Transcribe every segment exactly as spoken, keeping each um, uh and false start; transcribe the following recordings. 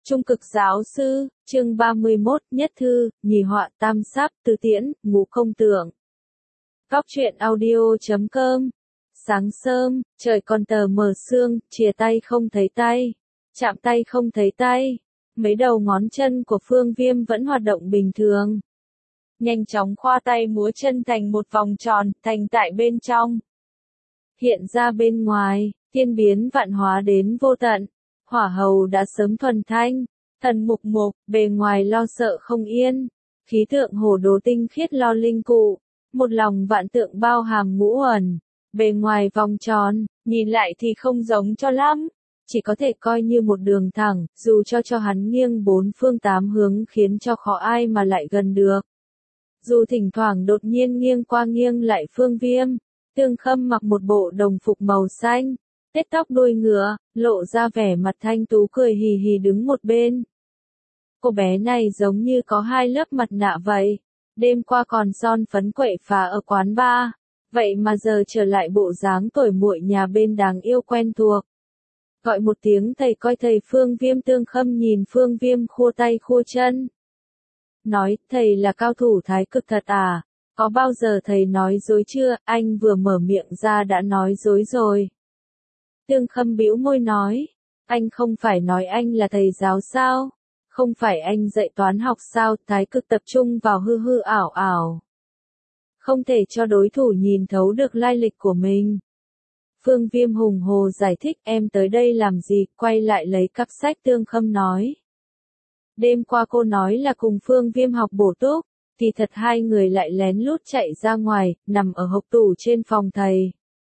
Trung cực giáo sư, chương ba mươi mốt, nhất thư, nhì họa, tam sáp, tứ tiễn, ngũ công tượng. Góc truyện audio chấm com. Sáng sớm, trời còn tờ mờ sương, chìa tay không thấy tay, chạm tay không thấy tay. Mấy đầu ngón chân của Phương Viêm vẫn hoạt động bình thường. Nhanh chóng khoa tay múa chân thành một vòng tròn, thành tại bên trong. Hiện ra bên ngoài, thiên biến vạn hóa đến vô tận. Hỏa hầu đã sớm thuần thanh, thần mục mục, bề ngoài lo sợ không yên. Khí tượng hồ đồ tinh khiết lo linh cụ, một lòng vạn tượng bao hàm ngũ uẩn. Bề ngoài vòng tròn, nhìn lại thì không giống cho lắm. Chỉ có thể coi như một đường thẳng, dù cho cho hắn nghiêng bốn phương tám hướng khiến cho khó ai mà lại gần được. Dù thỉnh thoảng đột nhiên nghiêng qua nghiêng lại Phương Viêm, Tương Khâm mặc một bộ đồng phục màu xanh, tết tóc đuôi ngựa, lộ ra vẻ mặt thanh tú cười hì hì đứng một bên. Cô bé này giống như có hai lớp mặt nạ vậy, đêm qua còn son phấn quậy phá ở quán bar, vậy mà giờ trở lại bộ dáng tuổi muội nhà bên đáng yêu quen thuộc. Gọi một tiếng thầy coi thầy Phương Viêm. Tương Khâm nhìn Phương Viêm khua tay khua chân. Nói, thầy là cao thủ thái cực thật à, có bao giờ thầy nói dối chưa, anh vừa mở miệng ra đã nói dối rồi. Tương Khâm bĩu môi nói, anh không phải nói anh là thầy giáo sao, không phải anh dạy toán học sao, thái cực tập trung vào hư hư ảo ảo. Không thể cho đối thủ nhìn thấu được lai lịch của mình. Phương Viêm hùng hồ giải thích, em tới đây làm gì, quay lại lấy cặp sách. Tương Khâm nói. Đêm qua cô nói là cùng Phương Viêm học bổ túc, thì thật hai người lại lén lút chạy ra ngoài, nằm ở hộc tủ trên phòng thầy.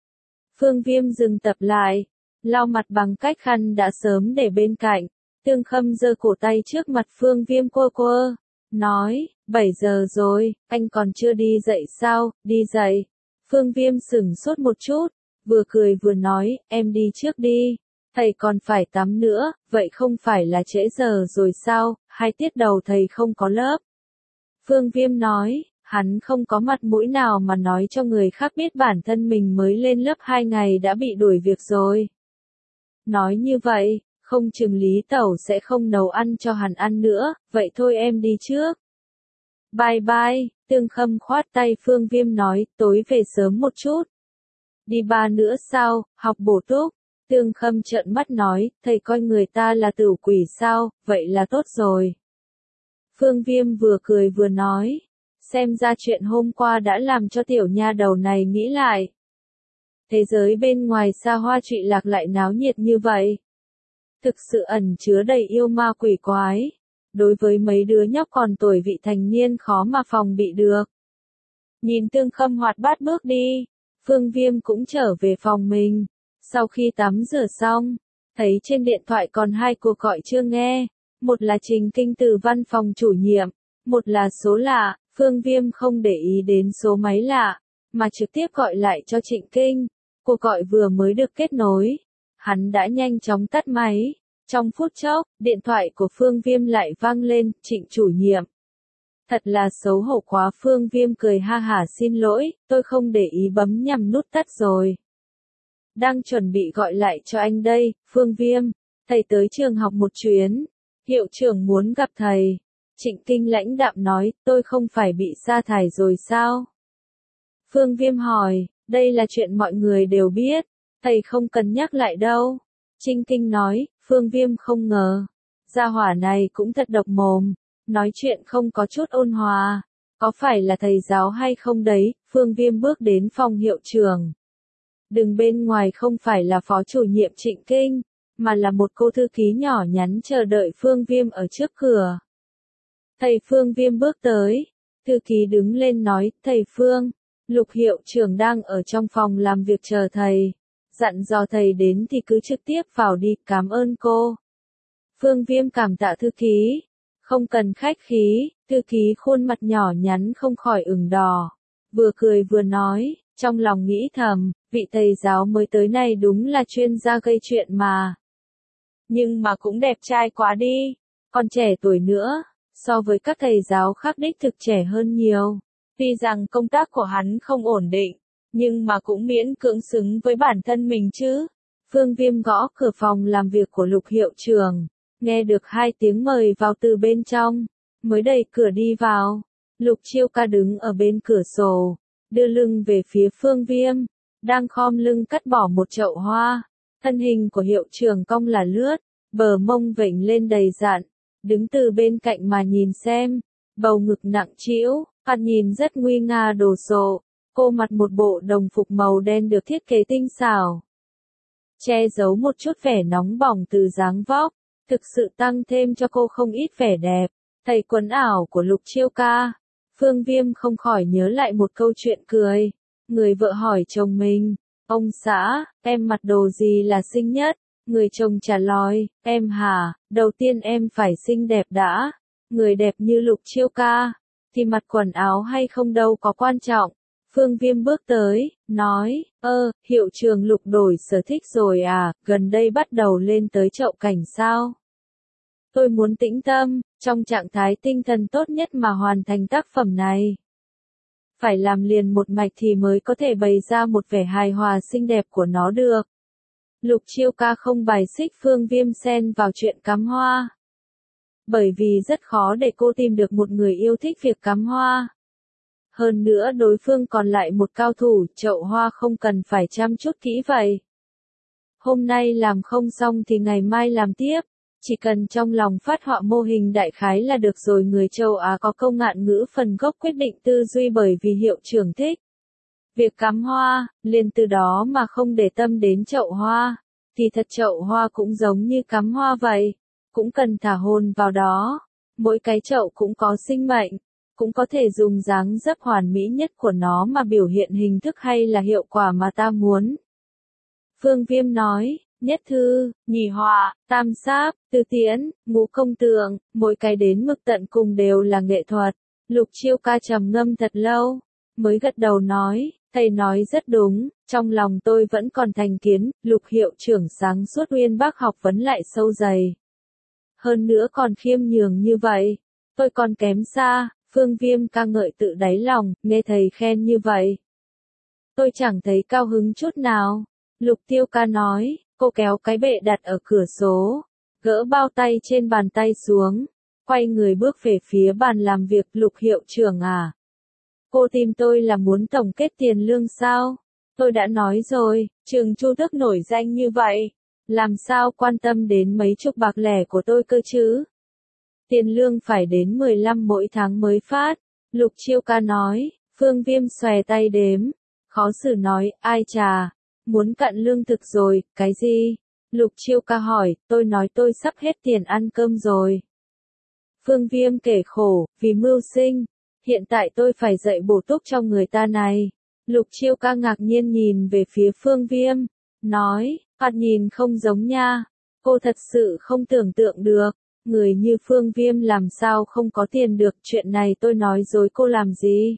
Phương Viêm dừng tập lại, lau mặt bằng cách khăn đã sớm để bên cạnh. Tương Khâm giơ cổ tay trước mặt Phương Viêm quơ quơ, nói, bảy giờ rồi, anh còn chưa đi dậy sao, đi dậy. Phương Viêm sửng sốt một chút, vừa cười vừa nói, em đi trước đi, thầy còn phải tắm nữa, vậy không phải là trễ giờ rồi sao, hai tiết đầu thầy không có lớp. Phương Viêm nói, hắn không có mặt mũi nào mà nói cho người khác biết bản thân mình mới lên lớp hai ngày đã bị đuổi việc rồi. Nói như vậy, không chừng Lý Tẩu sẽ không nấu ăn cho hắn ăn nữa, vậy thôi em đi trước. Bye bye, Tương Khâm khoát tay. Phương Viêm nói, tối về sớm một chút. Đi ba nữa sao, học bổ túc. Tương Khâm trợn mắt nói, thầy coi người ta là tử quỷ sao, vậy là tốt rồi. Phương Viêm vừa cười vừa nói, xem ra chuyện hôm qua đã làm cho tiểu nha đầu này nghĩ lại. Thế giới bên ngoài xa hoa trụy lạc lại náo nhiệt như vậy. Thực sự ẩn chứa đầy yêu ma quỷ quái. Đối với mấy đứa nhóc còn tuổi vị thành niên khó mà phòng bị được. Nhìn Tương Khâm hoạt bát bước đi, Phương Viêm cũng trở về phòng mình. Sau khi tắm rửa xong, thấy trên điện thoại còn hai cuộc gọi chưa nghe. Một là Trình Kinh từ văn phòng chủ nhiệm, một là số lạ. Phương Viêm không để ý đến số máy lạ, mà trực tiếp gọi lại cho Trịnh Kinh. Cuộc gọi vừa mới được kết nối, hắn đã nhanh chóng tắt máy. Trong phút chốc, điện thoại của Phương Viêm lại vang lên, Trịnh chủ nhiệm. Thật là xấu hổ quá. Phương Viêm cười ha hả, xin lỗi, tôi không để ý bấm nhầm nút tắt rồi. Đang chuẩn bị gọi lại cho anh đây, Phương Viêm, thầy tới trường học một chuyến, hiệu trưởng muốn gặp thầy. Trịnh Kinh lãnh đạm nói, tôi không phải bị sa thải rồi sao? Phương Viêm hỏi, đây là chuyện mọi người đều biết, thầy không cần nhắc lại đâu. Trịnh Kinh nói, Phương Viêm không ngờ, gia hỏa này cũng thật độc mồm, nói chuyện không có chút ôn hòa, có phải là thầy giáo hay không đấy? Phương Viêm bước đến phòng hiệu trưởng. Đừng bên ngoài không phải là phó chủ nhiệm Trịnh Kinh, mà là một cô thư ký nhỏ nhắn chờ đợi Phương Viêm ở trước cửa. Thầy. Phương Viêm bước tới, thư ký đứng lên nói, thầy Phương, Lục hiệu trưởng đang ở trong phòng làm việc chờ thầy, dặn dò thầy đến thì cứ trực tiếp vào đi, cảm ơn cô. Phương Viêm cảm tạ thư ký, không cần khách khí. Thư ký khuôn mặt nhỏ nhắn không khỏi ửng đỏ, vừa cười vừa nói, trong lòng nghĩ thầm, vị thầy giáo mới tới này đúng là chuyên gia gây chuyện mà. Nhưng mà cũng đẹp trai quá đi, còn trẻ tuổi nữa, so với các thầy giáo khác đích thực trẻ hơn nhiều. Tuy rằng công tác của hắn không ổn định, nhưng mà cũng miễn cưỡng xứng với bản thân mình chứ. Phương Viêm gõ cửa phòng làm việc của Lục hiệu trưởng. nghe được hai tiếng mời vào từ bên trong, mới đẩy cửa đi vào. Lục Chiêu Ca đứng ở bên cửa sổ, đưa lưng về phía Phương Viêm, đang khom lưng cắt bỏ một chậu hoa. Thân hình của hiệu trưởng cong là lướt, bờ mông vểnh lên đầy dạn, đứng từ bên cạnh mà nhìn xem, bầu ngực nặng trĩu, thoạt nhìn rất nguy nga đồ sộ. Cô mặc một bộ đồng phục màu đen được thiết kế tinh xảo, che giấu một chút vẻ nóng bỏng từ dáng vóc, thực sự tăng thêm cho cô không ít vẻ đẹp. Thấy quần ảo của Lục Chiêu Ca, Phương Viêm không khỏi nhớ lại một câu chuyện cười. Người vợ hỏi chồng mình, ông xã, em mặc đồ gì là xinh nhất? Người chồng trả lời, em hả, đầu tiên em phải xinh đẹp đã. Người đẹp như Lục Chiêu Ca, thì mặc quần áo hay không đâu có quan trọng. Phương Viêm bước tới, nói, ơ, hiệu trưởng Lục đổi sở thích rồi à, gần đây bắt đầu lên tới chậu cảnh sao? Tôi muốn tĩnh tâm, trong trạng thái tinh thần tốt nhất mà hoàn thành tác phẩm này. Phải làm liền một mạch thì mới có thể bày ra một vẻ hài hòa xinh đẹp của nó được. Lục Chiêu Ca không bài xích Phương Viêm xen vào chuyện cắm hoa. Bởi vì rất khó để cô tìm được một người yêu thích việc cắm hoa. Hơn nữa đối phương còn lại một cao thủ, chậu hoa không cần phải chăm chút kỹ vậy. Hôm nay làm không xong thì ngày mai làm tiếp, chỉ cần trong lòng phát họa mô hình đại khái là được rồi. Người châu Á có câu ngạn ngữ phần gốc quyết định tư duy, bởi vì hiệu trưởng thích việc cắm hoa, liền từ đó mà không để tâm đến chậu hoa. Thì thật chậu hoa cũng giống như cắm hoa vậy, cũng cần thả hồn vào đó. Mỗi cái chậu cũng có sinh mệnh, cũng có thể dùng dáng dấp hoàn mỹ nhất của nó mà biểu hiện hình thức hay là hiệu quả mà ta muốn. Phương Viêm nói, nhất thư, nhì họa, tam sáp, tứ tiễn, ngũ công tượng, mỗi cái đến mức tận cùng đều là nghệ thuật. Lục Chiêu Ca trầm ngâm thật lâu, mới gật đầu nói, thầy nói rất đúng, trong lòng tôi vẫn còn thành kiến. Lục hiệu trưởng sáng suốt uyên bác học vấn lại sâu dày. Hơn nữa còn khiêm nhường như vậy, tôi còn kém xa. Phương Viêm ca ngợi tự đáy lòng, nghe thầy khen như vậy, tôi chẳng thấy cao hứng chút nào. Lục Tiêu Ca nói, cô kéo cái bệ đặt ở cửa sổ, gỡ bao tay trên bàn tay xuống, quay người bước về phía bàn làm việc. Lục hiệu trưởng à, cô tìm tôi là muốn tổng kết tiền lương sao? Tôi đã nói rồi, trường Chu Tước nổi danh như vậy, làm sao quan tâm đến mấy chục bạc lẻ của tôi cơ chứ? Tiền lương phải đến mười lăm mỗi tháng mới phát. Lục Chiêu Ca nói. Phương Viêm xòe tay đếm, khó xử nói, ai chà, muốn cặn lương thực rồi, cái gì? Lục Chiêu Ca hỏi, tôi nói tôi sắp hết tiền ăn cơm rồi. Phương Viêm kể khổ, vì mưu sinh, hiện tại tôi phải dạy bổ túc cho người ta này. Lục Chiêu Ca ngạc nhiên nhìn về phía Phương Viêm, nói, thoạt nhìn không giống nha, cô thật sự không tưởng tượng được. Người như Phương Viêm làm sao không có tiền được, chuyện này tôi nói dối cô làm gì?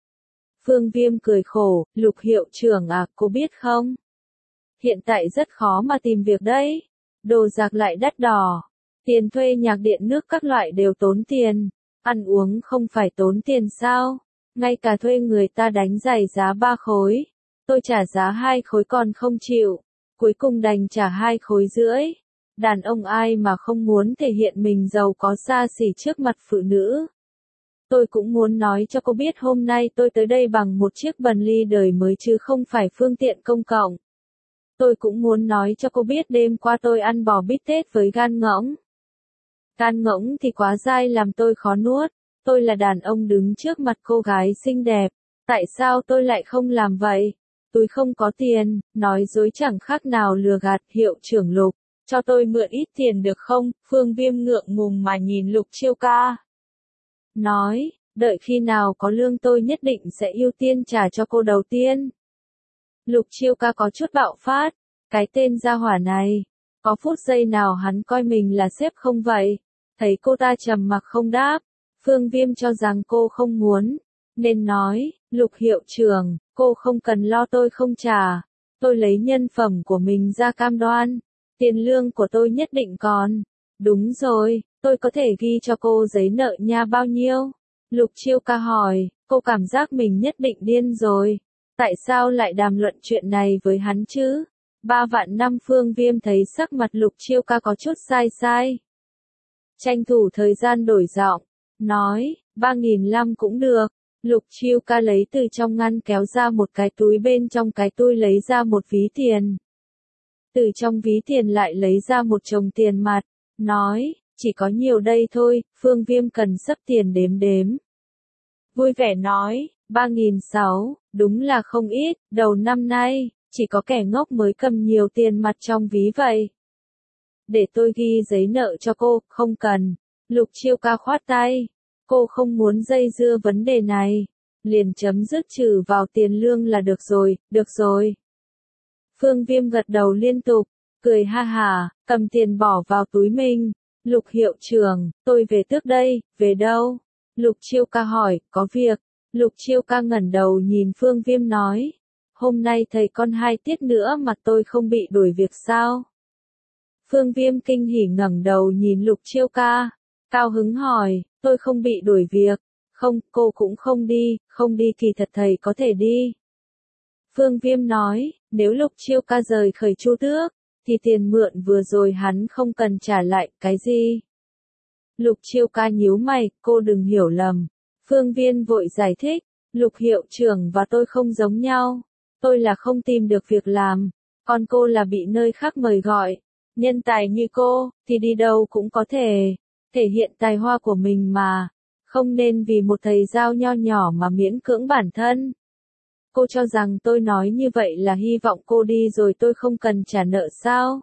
Phương Viêm cười khổ, Lục hiệu trưởng à, cô biết không? Hiện tại rất khó mà tìm việc đấy. Đồ giạc lại đắt đỏ. Tiền thuê nhạc điện nước các loại đều tốn tiền. Ăn uống không phải tốn tiền sao? Ngay cả thuê người ta đánh giày giá ba khối. Tôi trả giá hai khối còn không chịu. Cuối cùng đành trả hai khối rưỡi. Đàn ông ai mà không muốn thể hiện mình giàu có xa xỉ trước mặt phụ nữ. Tôi cũng muốn nói cho cô biết hôm nay tôi tới đây bằng một chiếc Bentley đời mới chứ không phải phương tiện công cộng. Tôi cũng muốn nói cho cô biết đêm qua tôi ăn bò bít tết với gan ngỗng. Gan ngỗng thì quá dai làm tôi khó nuốt. Tôi là đàn ông đứng trước mặt cô gái xinh đẹp. Tại sao tôi lại không làm vậy? Tôi không có tiền, nói dối chẳng khác nào lừa gạt. Hiệu trưởng Lục, cho tôi mượn ít tiền được không? Phương Viêm ngượng ngùng mà nhìn Lục Chiêu Ca. Nói, đợi khi nào có lương tôi nhất định sẽ ưu tiên trả cho cô đầu tiên. Lục Chiêu Ca có chút bạo phát, cái tên gia hỏa này, có phút giây nào hắn coi mình là sếp không vậy? Thấy cô ta trầm mặc không đáp, Phương Viêm cho rằng cô không muốn, nên nói, Lục hiệu trưởng, cô không cần lo tôi không trả, tôi lấy nhân phẩm của mình ra cam đoan, tiền lương của tôi nhất định còn. Đúng rồi, tôi có thể ghi cho cô giấy nợ nha bao nhiêu? Lục Chiêu Ca hỏi, cô cảm giác mình nhất định điên rồi. Tại sao lại đàm luận chuyện này với hắn chứ? Ba vạn năm. Phương Viêm thấy sắc mặt Lục Chiêu Ca có chút sai sai. tranh thủ thời gian đổi giọng, nói, ba nghìn lăm cũng được. Lục Chiêu Ca lấy từ trong ngăn kéo ra một cái túi, bên trong cái túi lấy ra một ví tiền. Từ trong ví tiền lại lấy ra một chồng tiền mặt, nói, chỉ có nhiều đây thôi, Phương Viêm cần sấp tiền đếm đếm. Vui vẻ nói, ba nghìn sáu, đúng là không ít, đầu năm nay, chỉ có kẻ ngốc mới cầm nhiều tiền mặt trong ví vậy. Để tôi ghi giấy nợ cho cô, không cần. Lục Chiêu Ca khoát tay, cô không muốn dây dưa vấn đề này, liền chấm dứt trừ vào tiền lương là được rồi, được rồi. Phương Viêm gật đầu liên tục, cười ha hả, cầm tiền bỏ vào túi mình. Lục hiệu trưởng, tôi về trước đây, về đâu? Lục Chiêu Ca hỏi, có việc. Lục Chiêu Ca ngẩng đầu nhìn Phương Viêm nói, hôm nay thầy con hai tiết nữa mà tôi không bị đuổi việc sao? Phương Viêm kinh hỉ ngẩng đầu nhìn Lục Chiêu Ca, cao hứng hỏi, tôi không bị đuổi việc, không, cô cũng không đi, không đi kỳ thật thầy có thể đi. Phương Viêm nói, nếu Lục Chiêu Ca rời khỏi Chu Tước, thì tiền mượn vừa rồi hắn không cần trả lại, cái gì? Lục Chiêu Ca nhíu mày, cô đừng hiểu lầm. Phương Viêm vội giải thích, Lục hiệu trưởng và tôi không giống nhau. Tôi là không tìm được việc làm, còn cô là bị nơi khác mời gọi. Nhân tài như cô, thì đi đâu cũng có thể thể hiện tài hoa của mình mà. Không nên vì một thầy giáo nho nhỏ mà miễn cưỡng bản thân. Cô cho rằng tôi nói như vậy là hy vọng cô đi rồi tôi không cần trả nợ sao?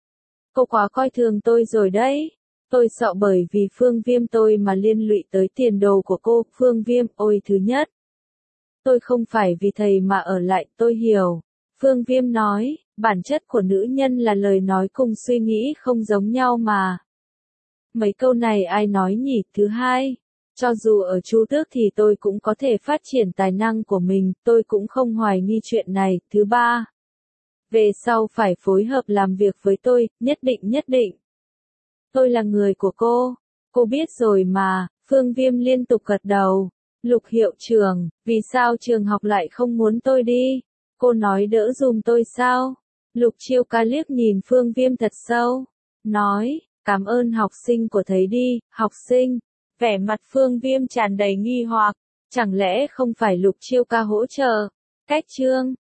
Cô quá coi thường tôi rồi đấy. Tôi sợ bởi vì Phương Viêm tôi mà liên lụy tới tiền đồ của cô. Phương Viêm, ôi thứ nhất, tôi không phải vì thầy mà ở lại, tôi hiểu. Phương Viêm nói, bản chất của nữ nhân là lời nói cùng suy nghĩ không giống nhau mà. Mấy câu này ai nói nhỉ? Thứ hai, cho dù ở Chu Tước thì tôi cũng có thể phát triển tài năng của mình, tôi cũng không hoài nghi chuyện này. Thứ ba, về sau phải phối hợp làm việc với tôi, nhất định nhất định. Tôi là người của cô, cô biết rồi mà. Phương Viêm liên tục gật đầu. Lục hiệu trưởng, vì sao trường học lại không muốn tôi đi? Cô nói đỡ dùm tôi sao? Lục Chiêu Ca liếc nhìn Phương Viêm thật sâu, nói, cảm ơn học sinh của thầy đi. Học sinh? Vẻ mặt Phương Viêm tràn đầy nghi hoặc, chẳng lẽ không phải Lục Chiêu Ca hỗ trợ? Cách chương